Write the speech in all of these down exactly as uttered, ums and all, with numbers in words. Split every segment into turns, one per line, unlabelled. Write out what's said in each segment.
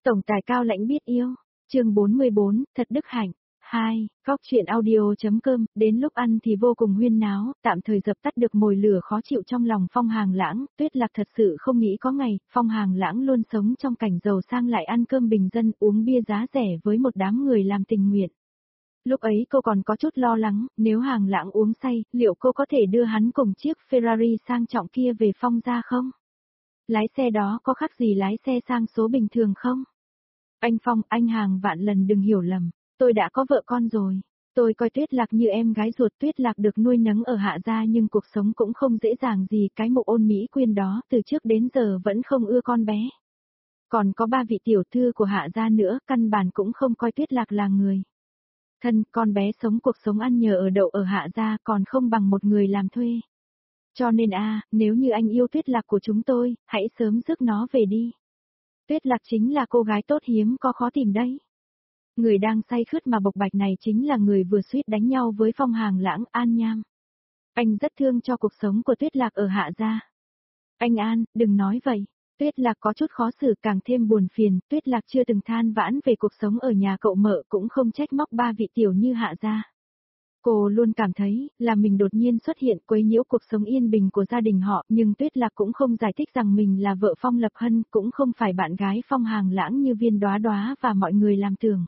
Tổng tài cao lãnh biết yêu. Chương bốn mươi bốn, thật đức hạnh. hai. Góc chuyện audio.com, đến lúc ăn thì vô cùng huyên náo, tạm thời dập tắt được mồi lửa khó chịu trong lòng Phong Hàng Lãng, Tuyết Lạc thật sự không nghĩ có ngày, Phong Hàng Lãng luôn sống trong cảnh giàu sang lại ăn cơm bình dân, uống bia giá rẻ với một đám người làm tình nguyện. Lúc ấy cô còn có chút lo lắng, nếu Hàng Lãng uống say, liệu cô có thể đưa hắn cùng chiếc Ferrari sang trọng kia về Phong gia không? Lái xe đó có khác gì lái xe sang số bình thường không? Anh Phong, anh Hàng vạn lần đừng hiểu lầm, tôi đã có vợ con rồi. Tôi coi Tuyết Lạc như em gái ruột. Tuyết Lạc được nuôi nấng ở Hạ gia nhưng cuộc sống cũng không dễ dàng gì, cái mộ ôn mỹ quyên đó từ trước đến giờ vẫn không ưa con bé. Còn có ba vị tiểu thư của Hạ gia nữa, căn bản cũng không coi Tuyết Lạc là người thân, con bé sống cuộc sống ăn nhờ ở đậu ở Hạ gia còn không bằng một người làm thuê. Cho nên a, nếu như anh yêu Tuyết Lạc của chúng tôi, hãy sớm rước nó về đi. Tuyết Lạc chính là cô gái tốt hiếm có khó tìm đấy. Người đang say khướt mà bộc bạch này chính là người vừa suýt đánh nhau với Phong Hàng Lãng, An Nham. Anh rất thương cho cuộc sống của Tuyết Lạc ở Hạ gia. Anh An, đừng nói vậy. Tuyết Lạc có chút khó xử càng thêm buồn phiền, Tuyết Lạc chưa từng than vãn về cuộc sống ở nhà cậu mợ cũng không trách móc ba vị tiểu như Hạ gia. Cô luôn cảm thấy là mình đột nhiên xuất hiện quấy nhiễu cuộc sống yên bình của gia đình họ, nhưng Tuyết Lạc cũng không giải thích rằng mình là vợ Phong Lập Hân, cũng không phải bạn gái Phong Hàng Lãng như Viên Đóa Đóa và mọi người làm tưởng.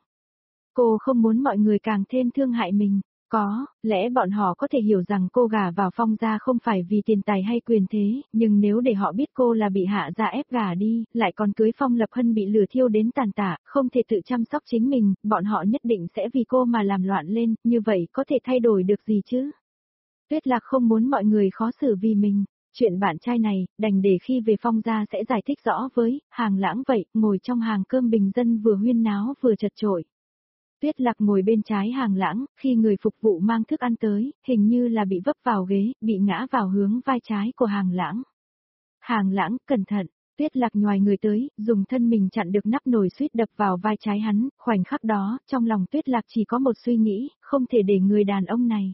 Cô không muốn mọi người càng thêm thương hại mình. Có lẽ bọn họ có thể hiểu rằng cô gả vào Phong gia không phải vì tiền tài hay quyền thế, nhưng nếu để họ biết cô là bị Hạ gia ép gả đi, lại còn cưới Phong Lập Hân bị lửa thiêu đến tàn tạ, không thể tự chăm sóc chính mình, bọn họ nhất định sẽ vì cô mà làm loạn lên, như vậy có thể thay đổi được gì chứ? Tuyết Lạc không muốn mọi người khó xử vì mình. Chuyện bạn trai này, đành để khi về Phong gia sẽ giải thích rõ với Hàng Lãng vậy, ngồi trong hàng cơm bình dân vừa huyên náo vừa chật chội. Tuyết Lạc ngồi bên trái Hàng Lãng, khi người phục vụ mang thức ăn tới, hình như là bị vấp vào ghế, bị ngã vào hướng vai trái của Hàng Lãng. Hàng Lãng, cẩn thận, Tuyết Lạc nhoài người tới, dùng thân mình chặn được nắp nồi suýt đập vào vai trái hắn, khoảnh khắc đó, trong lòng Tuyết Lạc chỉ có một suy nghĩ, không thể để người đàn ông này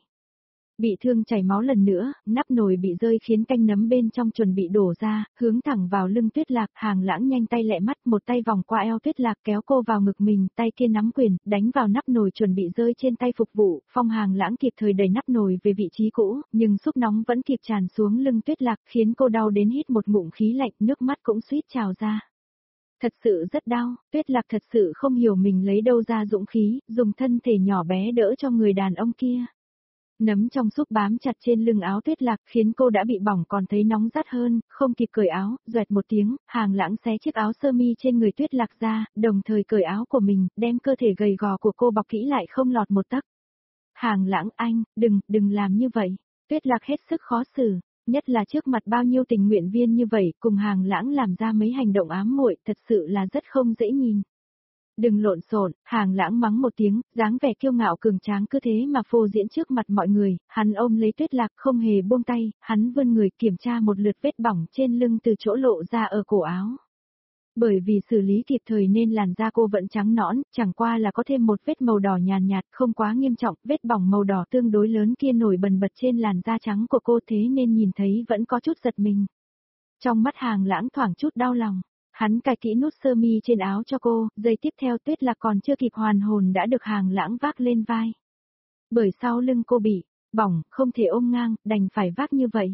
bị thương chảy máu lần nữa, nắp nồi bị rơi khiến canh nấm bên trong chuẩn bị đổ ra, hướng thẳng vào lưng Tuyết Lạc. Hàng Lãng nhanh tay lẹ mắt, một tay vòng qua eo Tuyết Lạc kéo cô vào ngực mình, tay kia nắm quyền, đánh vào nắp nồi chuẩn bị rơi trên tay phục vụ. Phong Hàng Lãng kịp thời đẩy nắp nồi về vị trí cũ, nhưng xúc nóng vẫn kịp tràn xuống lưng Tuyết Lạc, khiến cô đau đến hít một ngụm khí lạnh, nước mắt cũng suýt trào ra. Thật sự rất đau, Tuyết Lạc thật sự không hiểu mình lấy đâu ra dũng khí, dùng thân thể nhỏ bé đỡ cho người đàn ông kia. Nấm trong súp bám chặt trên lưng áo Tuyết Lạc khiến cô đã bị bỏng còn thấy nóng rát hơn, không kịp cởi áo, doẹt một tiếng, Hàng Lãng xé chiếc áo sơ mi trên người Tuyết Lạc ra, đồng thời cởi áo của mình, đem cơ thể gầy gò của cô bọc kỹ lại không lọt một tấc. Hàng Lãng anh, đừng, đừng làm như vậy. Tuyết Lạc hết sức khó xử, nhất là trước mặt bao nhiêu tình nguyện viên như vậy, cùng Hàng Lãng làm ra mấy hành động ám muội, thật sự là rất không dễ nhìn. Đừng lộn xộn, Hàng Lãng mắng một tiếng, dáng vẻ kiêu ngạo cường tráng cứ thế mà phô diễn trước mặt mọi người, hắn ôm lấy Tuyết Lạc không hề buông tay, hắn vươn người kiểm tra một lượt vết bỏng trên lưng từ chỗ lộ ra ở cổ áo. Bởi vì xử lý kịp thời nên làn da cô vẫn trắng nõn, chẳng qua là có thêm một vết màu đỏ nhàn nhạt, không quá nghiêm trọng, vết bỏng màu đỏ tương đối lớn kia nổi bần bật trên làn da trắng của cô thế nên nhìn thấy vẫn có chút giật mình. Trong mắt Hàng Lãng thoảng chút đau lòng. Hắn cài kỹ nút sơ mi trên áo cho cô, giây tiếp theo Tuyết Lạc còn chưa kịp hoàn hồn đã được Hàng Lãng vác lên vai. Bởi sau lưng cô bị bỏng, không thể ôm ngang, đành phải vác như vậy.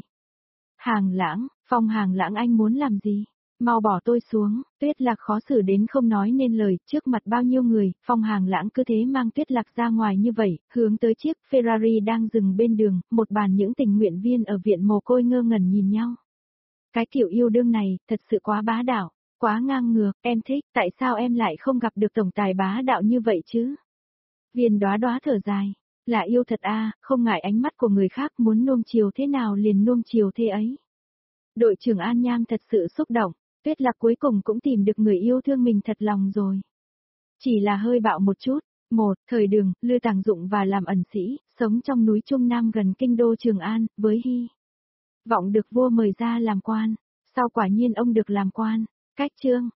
Hàng Lãng, Phong Hàng Lãng anh muốn làm gì? Mau bỏ tôi xuống. Tuyết Lạc khó xử đến không nói nên lời, trước mặt bao nhiêu người, Phong Hàng Lãng cứ thế mang Tuyết Lạc ra ngoài như vậy, hướng tới chiếc Ferrari đang dừng bên đường, một bàn những tình nguyện viên ở viện mồ côi ngơ ngẩn nhìn nhau. Cái kiểu yêu đương này, thật sự quá bá đạo. Quá ngang ngược, em thích, tại sao em lại không gặp được tổng tài bá đạo như vậy chứ? Viên Đóa Đóa thở dài, là yêu thật a, không ngại ánh mắt của người khác, muốn nuông chiều thế nào liền nuông chiều thế ấy. Đội trưởng An Nham thật sự xúc động, Tuyết Lạc cuối cùng cũng tìm được người yêu thương mình thật lòng rồi. Chỉ là hơi bạo một chút. Một, thời Đường, Lư Tàng Dụng và làm ẩn sĩ, sống trong núi Trung Nam gần kinh đô Trường An, với hy vọng được vua mời ra làm quan. Sau quả nhiên ông được làm quan. Cách chương